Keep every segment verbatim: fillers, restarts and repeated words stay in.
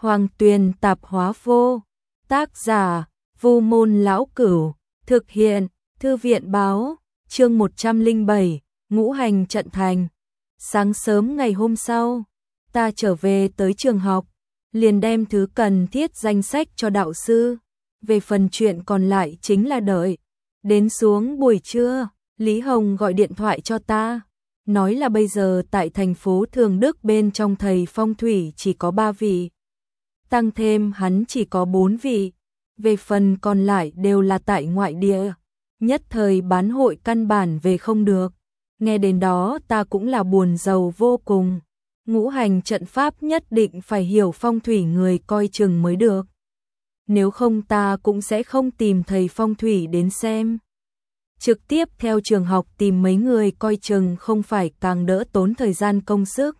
Hoàng Tuyền tạp hóa vô. Tác giả, Vu Môn Lão Cửu. Thực hiện, Thư viện báo. Chương một trăm lẻ bảy, ngũ hành trận thành. Sáng sớm ngày hôm sau, ta trở về tới trường học, liền đem thứ cần thiết danh sách cho đạo sư. Về phần chuyện còn lại chính là đợi. Đến xuống buổi trưa, Lý Hồng gọi điện thoại cho ta, nói là bây giờ tại thành phố Thường Đức bên trong thầy phong thủy chỉ có ba vị. Tăng thêm hắn chỉ có bốn vị. Về phần còn lại đều là tại ngoại địa. Nhất thời bán hội căn bản về không được. Nghe đến đó ta cũng là buồn rầu vô cùng. Ngũ hành trận pháp nhất định phải hiểu phong thủy người coi chừng mới được. Nếu không ta cũng sẽ không tìm thầy phong thủy đến xem. Trực tiếp theo trường học tìm mấy người coi chừng không phải càng đỡ tốn thời gian công sức.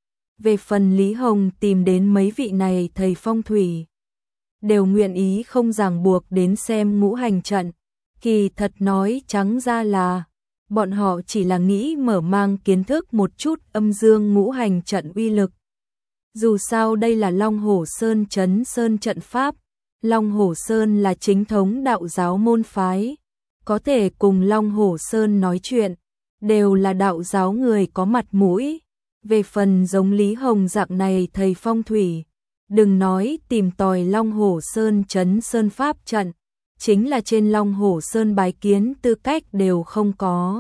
Về phần Lý Hồng tìm đến mấy vị này thầy phong thủy, đều nguyện ý không ràng buộc đến xem ngũ hành trận. Kỳ thật nói trắng ra là, bọn họ chỉ là nghĩ mở mang kiến thức một chút âm dương ngũ hành trận uy lực. Dù sao đây là Long Hổ Sơn Trấn Sơn trận pháp, Long Hổ Sơn là chính thống đạo giáo môn phái, có thể cùng Long Hổ Sơn nói chuyện, đều là đạo giáo người có mặt mũi. Về phần giống Lý Hồng dạng này thầy phong thủy, đừng nói tìm tòi Long Hổ Sơn Trấn Sơn pháp trận, chính là trên Long Hổ Sơn bái kiến tư cách đều không có.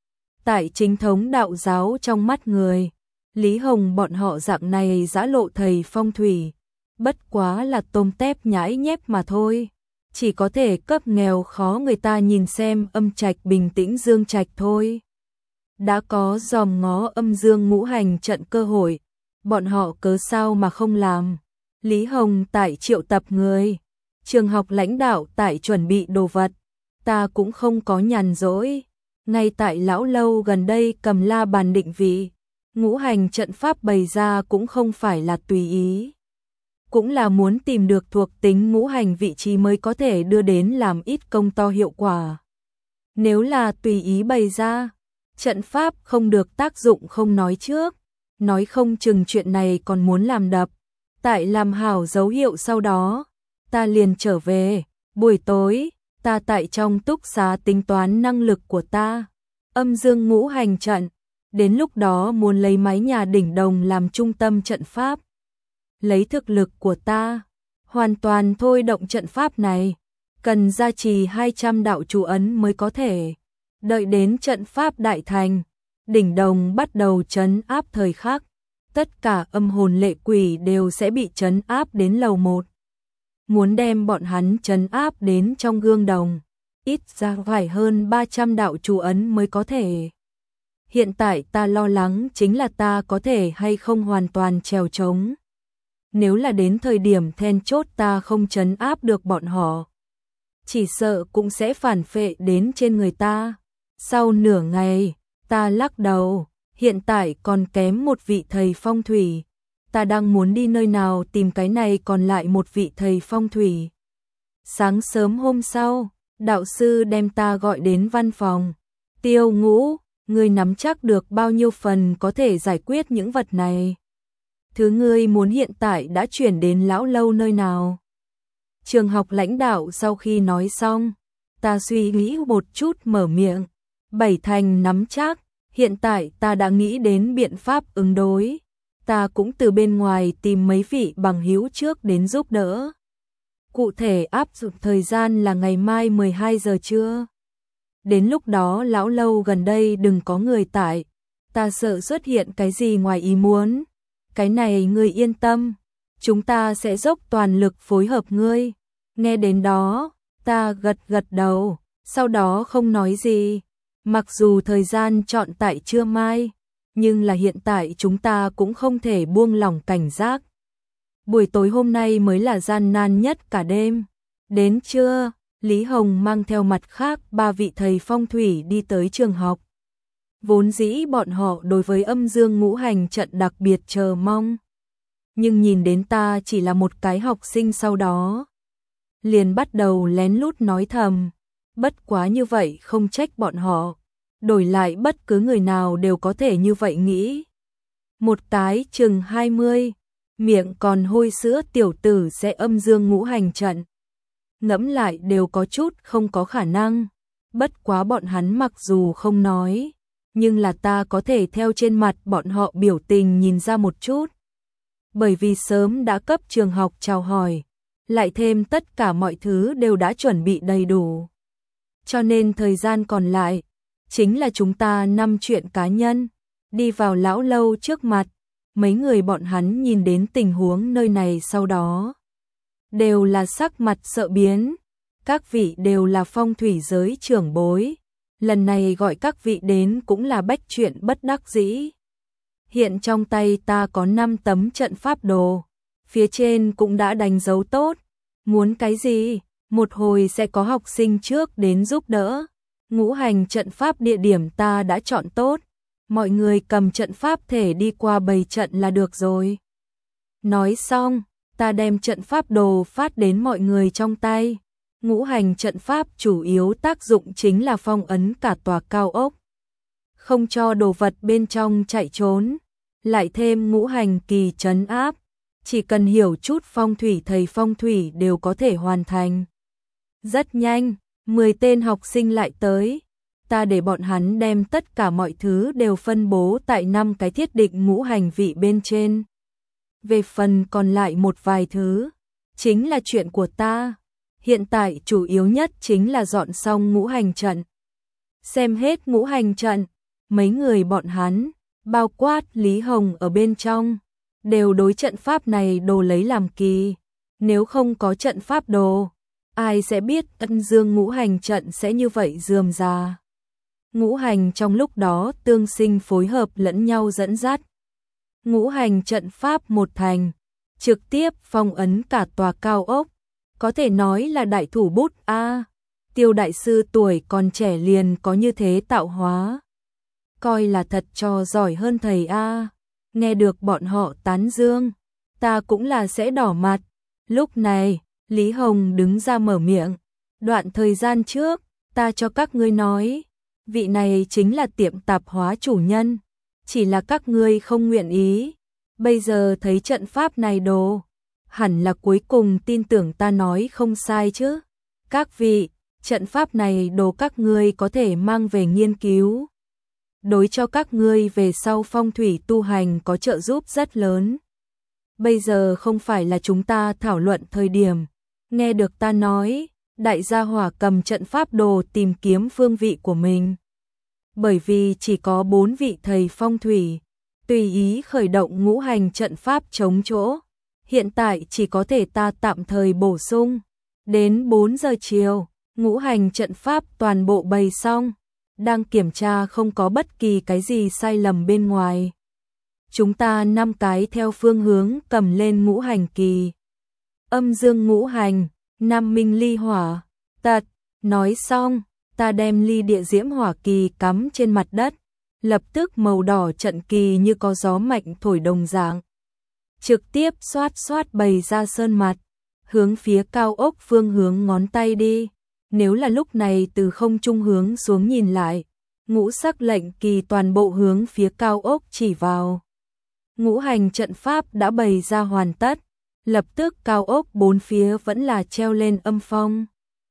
Tại chính thống đạo giáo trong mắt người, Lý Hồng bọn họ dạng này giã lộ thầy phong thủy, bất quá là tôm tép nhãi nhép mà thôi, chỉ có thể cấp nghèo khó người ta nhìn xem âm trạch bình tĩnh dương trạch thôi. Đã có dòm ngó âm dương ngũ hành trận cơ hội, bọn họ cớ sao mà không làm. Lý Hồng tại triệu tập người, trường học lãnh đạo tại chuẩn bị đồ vật, ta cũng không có nhàn rỗi. Ngay tại lão lâu gần đây cầm la bàn định vị, ngũ hành trận pháp bày ra cũng không phải là tùy ý. Cũng là muốn tìm được thuộc tính ngũ hành vị trí mới có thể đưa đến làm ít công to hiệu quả. Nếu là tùy ý bày ra, trận pháp không được tác dụng không nói trước, nói không chừng chuyện này còn muốn làm đập. Tại làm hảo dấu hiệu sau đó, ta liền trở về, buổi tối, ta tại trong túc xá tính toán năng lực của ta, âm dương ngũ hành trận, đến lúc đó muốn lấy mái nhà đỉnh đồng làm trung tâm trận pháp. Lấy thực lực của ta, hoàn toàn thôi động trận pháp này, cần gia trì hai trăm đạo chú ấn mới có thể. Đợi đến trận pháp đại thành, đỉnh đồng bắt đầu trấn áp thời khắc, tất cả âm hồn lệ quỷ đều sẽ bị trấn áp đến lầu một. Muốn đem bọn hắn trấn áp đến trong gương đồng, ít ra phải hơn ba trăm đạo chú ấn mới có thể. Hiện tại ta lo lắng chính là ta có thể hay không hoàn toàn trèo trống. Nếu là đến thời điểm then chốt ta không trấn áp được bọn họ, chỉ sợ cũng sẽ phản phệ đến trên người ta. Sau nửa ngày, ta lắc đầu, hiện tại còn kém một vị thầy phong thủy. Ta đang muốn đi nơi nào tìm cái này còn lại một vị thầy phong thủy. Sáng sớm hôm sau, đạo sư đem ta gọi đến văn phòng. Tiêu Ngũ, ngươi nắm chắc được bao nhiêu phần có thể giải quyết những vật này? Thứ ngươi muốn hiện tại đã chuyển đến lão lâu nơi nào? Trường học lãnh đạo sau khi nói xong, ta suy nghĩ một chút mở miệng. Bảy thành nắm chắc, hiện tại ta đã nghĩ đến biện pháp ứng đối. Ta cũng từ bên ngoài tìm mấy vị bằng hữu trước đến giúp đỡ. Cụ thể áp dụng thời gian là ngày mai mười hai giờ trưa. Đến lúc đó lão lâu gần đây đừng có người tại, ta sợ xuất hiện cái gì ngoài ý muốn. Cái này ngươi yên tâm, chúng ta sẽ dốc toàn lực phối hợp ngươi. Nghe đến đó, ta gật gật đầu, sau đó không nói gì. Mặc dù thời gian chọn tại trưa mai, nhưng là hiện tại chúng ta cũng không thể buông lỏng cảnh giác. Buổi tối hôm nay mới là gian nan nhất cả đêm. Đến trưa, Lý Hồng mang theo mặt khác ba vị thầy phong thủy đi tới trường học. Vốn dĩ bọn họ đối với âm dương ngũ hành trận đặc biệt chờ mong. Nhưng nhìn đến ta chỉ là một cái học sinh sau đó, liền bắt đầu lén lút nói thầm. Bất quá như vậy không trách bọn họ, đổi lại bất cứ người nào đều có thể như vậy nghĩ. Một cái chừng hai mươi, miệng còn hôi sữa tiểu tử sẽ âm dương ngũ hành trận. Ngẫm lại đều có chút không có khả năng, bất quá bọn hắn mặc dù không nói, nhưng là ta có thể theo trên mặt bọn họ biểu tình nhìn ra một chút. Bởi vì sớm đã cấp trường học chào hỏi, lại thêm tất cả mọi thứ đều đã chuẩn bị đầy đủ. Cho nên thời gian còn lại, chính là chúng ta năm chuyện cá nhân, đi vào lão lâu trước mặt, mấy người bọn hắn nhìn đến tình huống nơi này sau đó. Đều là sắc mặt sợ biến, các vị đều là phong thủy giới trưởng bối, lần này gọi các vị đến cũng là bách chuyện bất đắc dĩ. Hiện trong tay ta có năm tấm trận pháp đồ, phía trên cũng đã đánh dấu tốt, muốn cái gì, một hồi sẽ có học sinh trước đến giúp đỡ. Ngũ hành trận pháp địa điểm ta đã chọn tốt, mọi người cầm trận pháp thể đi qua bày trận là được rồi. Nói xong, ta đem trận pháp đồ phát đến mọi người trong tay. Ngũ hành trận pháp chủ yếu tác dụng chính là phong ấn cả tòa cao ốc, không cho đồ vật bên trong chạy trốn, lại thêm ngũ hành kỳ trấn áp, chỉ cần hiểu chút phong thủy thầy phong thủy đều có thể hoàn thành. Rất nhanh, mười tên học sinh lại tới, ta để bọn hắn đem tất cả mọi thứ đều phân bố tại năm cái thiết định ngũ hành vị bên trên. Về phần còn lại một vài thứ, chính là chuyện của ta. Hiện tại chủ yếu nhất chính là dọn xong ngũ hành trận. Xem hết ngũ hành trận, mấy người bọn hắn, bao quát Lý Hồng ở bên trong, đều đối trận pháp này đồ lấy làm kỳ. Nếu không có trận pháp đồ, ai sẽ biết ân dương ngũ hành trận sẽ như vậy rườm rà. Ngũ hành trong lúc đó tương sinh phối hợp lẫn nhau dẫn dắt. Ngũ hành trận pháp một thành, trực tiếp phong ấn cả tòa cao ốc. Có thể nói là đại thủ bút a. À, Tiêu đại sư tuổi còn trẻ liền có như thế tạo hóa, coi là thật cho giỏi hơn thầy a. À. Nghe được bọn họ tán dương, ta cũng là sẽ đỏ mặt. Lúc này, Lý Hồng đứng ra mở miệng, đoạn thời gian trước, ta cho các ngươi nói, vị này chính là tiệm tạp hóa chủ nhân, chỉ là các ngươi không nguyện ý. Bây giờ thấy trận pháp này đồ, hẳn là cuối cùng tin tưởng ta nói không sai chứ. Các vị, trận pháp này đồ các ngươi có thể mang về nghiên cứu. Đối cho các ngươi về sau phong thủy tu hành có trợ giúp rất lớn. Bây giờ không phải là chúng ta thảo luận thời điểm. Nghe được ta nói, đại gia hỏa cầm trận pháp đồ tìm kiếm phương vị của mình. Bởi vì chỉ có bốn vị thầy phong thủy, tùy ý khởi động ngũ hành trận pháp chống chỗ. Hiện tại chỉ có thể ta tạm thời bổ sung. Đến bốn giờ chiều, ngũ hành trận pháp toàn bộ bày xong, đang kiểm tra không có bất kỳ cái gì sai lầm bên ngoài. Chúng ta năm cái theo phương hướng cầm lên ngũ hành kỳ. Âm dương ngũ hành, nam minh ly hỏa, tật. Nói xong, ta đem ly địa diễm hỏa kỳ cắm trên mặt đất, lập tức màu đỏ trận kỳ như có gió mạnh thổi đồng dạng, trực tiếp xoát xoát bày ra sơn mặt, hướng phía cao ốc phương hướng ngón tay đi. Nếu là lúc này từ không trung hướng xuống nhìn lại, ngũ sắc lệnh kỳ toàn bộ hướng phía cao ốc chỉ vào. Ngũ hành trận pháp đã bày ra hoàn tất, lập tức cao ốc bốn phía vẫn là treo lên âm phong.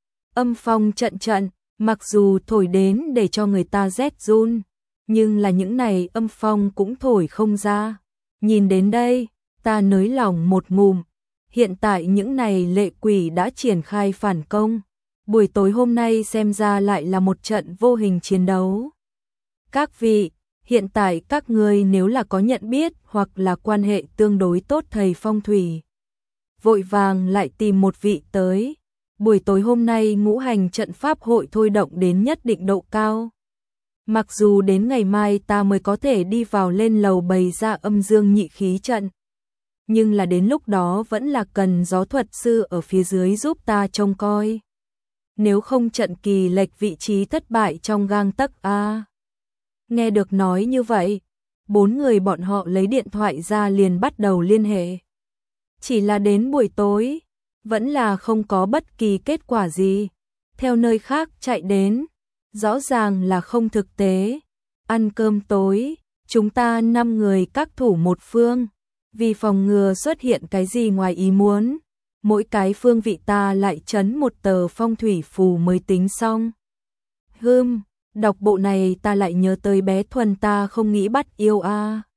Âm phong trận trận, mặc dù thổi đến để cho người ta rét run, nhưng là những này âm phong cũng thổi không ra. Nhìn đến đây, ta nới lòng một ngụm, hiện tại những này lệ quỷ đã triển khai phản công. Buổi tối hôm nay xem ra lại là một trận vô hình chiến đấu. Các vị, hiện tại các ngươi nếu là có nhận biết hoặc là quan hệ tương đối tốt thầy phong thủy, vội vàng lại tìm một vị tới. Buổi tối hôm nay ngũ hành trận pháp hội thôi động đến nhất định độ cao. Mặc dù đến ngày mai ta mới có thể đi vào lên lầu bày ra âm dương nhị khí trận, nhưng là đến lúc đó vẫn là cần gió thuật sư ở phía dưới giúp ta trông coi. Nếu không trận kỳ lệch vị trí thất bại trong gang tấc a. Nghe được nói như vậy, bốn người bọn họ lấy điện thoại ra liền bắt đầu liên hệ. Chỉ là đến buổi tối, vẫn là không có bất kỳ kết quả gì. Theo nơi khác chạy đến, rõ ràng là không thực tế. Ăn cơm tối, chúng ta năm người các thủ một phương, Vì phòng ngừa xuất hiện cái gì ngoài ý muốn, mỗi cái phương vị ta lại chấn một tờ phong thủy phù mới tính xong. Hừm, đọc bộ này ta lại nhớ tới bé Thuần ta không nghĩ bắt yêu a.